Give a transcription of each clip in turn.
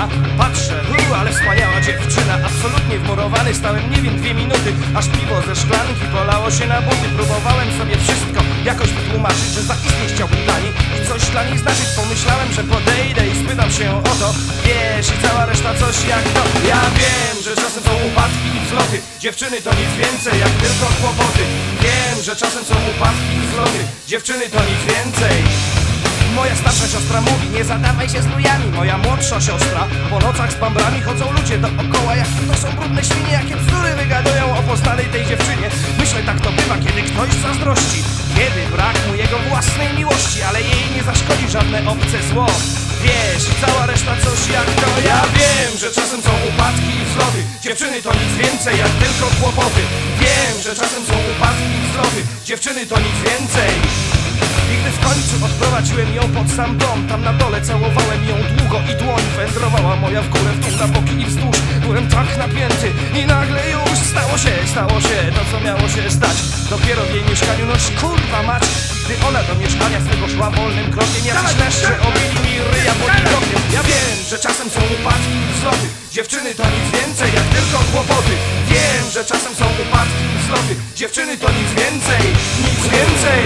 Patrzę, ale wspaniała dziewczyna. Absolutnie wmurowany stałem, nie wiem, 2 minuty, aż piwo ze szklanki polało się na buty. Próbowałem sobie wszystko jakoś wytłumaczyć, że zaistnieć chciałbym dla niej i coś dla niej znaczyć. Pomyślałem, że podejdę i spytam się o to. Wiesz, i cała reszta coś jak to. Ja wiem, że czasem są upadki i wzloty. Dziewczyny to nic więcej jak tylko kłopoty. Wiem, że czasem są upadki i wzloty. Dziewczyny to nic więcej. Moja starsza siostra mówi, nie zadawaj się z lujami. Moja młodsza siostra, po nocach z bambrami chodzą ludzie dookoła. Jakie to są brudne świnie, jakie bzdury wygadują o poznanej tej dziewczynie. Myślę, tak to bywa, kiedy ktoś zazdrości, kiedy brak mu jego własnej miłości, ale jej nie zaszkodzi żadne obce zło. Wiesz, cała reszta coś jak to. Ja wiem, że czasem są upadki i wzloty. Dziewczyny to nic więcej jak tylko kłopoty. Wiem, że czasem są upadki i wzloty. Dziewczyny to nic więcej. I gdy w końcu odprowadziłem ją pod sam dom, tam na dole całowałem ją długo i dłoń wędrowała moja w górę, w dół, na boki i wzdłuż. Byłem tak napięty i nagle już stało się to, co miało się stać. Dopiero w jej mieszkaniu, noż kurwa mać. Gdy ona do mieszkania swego szła wolnym krokiem, jacyś leszcze obili mi ryja pod widokiem. Ja wiem, że czasem są upadki i wzloty. Dziewczyny to nic więcej jak tylko kłopoty. Wiem, że czasem są upadki i wzloty. Dziewczyny to nic więcej, nic więcej.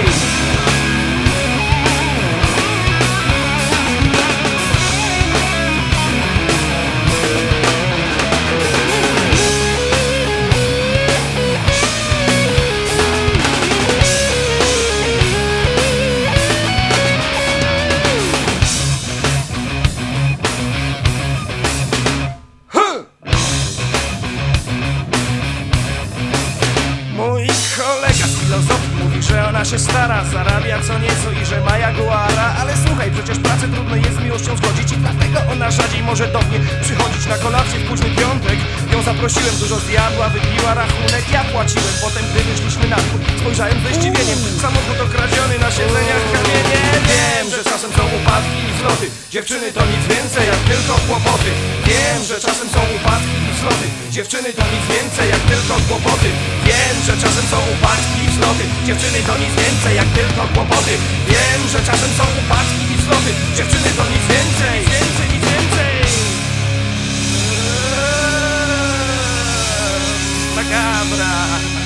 Mój kolega z filozofii mówi, że ona się stara, zarabia co nieco i że ma jaguara. Ale słuchaj, przecież pracę trudno jest z miłością zgodzić i dlatego ona rzadziej może do mnie przychodzić na kolację w późny piątek. Ją zaprosiłem, dużo zjadła, wypiła rachunek, ja płaciłem. Potem gdy wyszliśmy na dwór, spojrzałem ze zdziwieniem. Samochód okradziony, na siedzeniach kamienie. Wiem, że czasem są upadki i wzloty. Dziewczyny to nic więcej jak tylko kłopoty. Wiem, że czasem są upadki i wzloty. Dziewczyny to nic więcej jak tylko kłopoty. Wiem, że czasem są upadki i wzloty. Dziewczyny to nic więcej jak tylko kłopoty. Wiem, że czasem są upadki i wzloty. Dziewczyny to nic więcej, nic więcej. Makabra.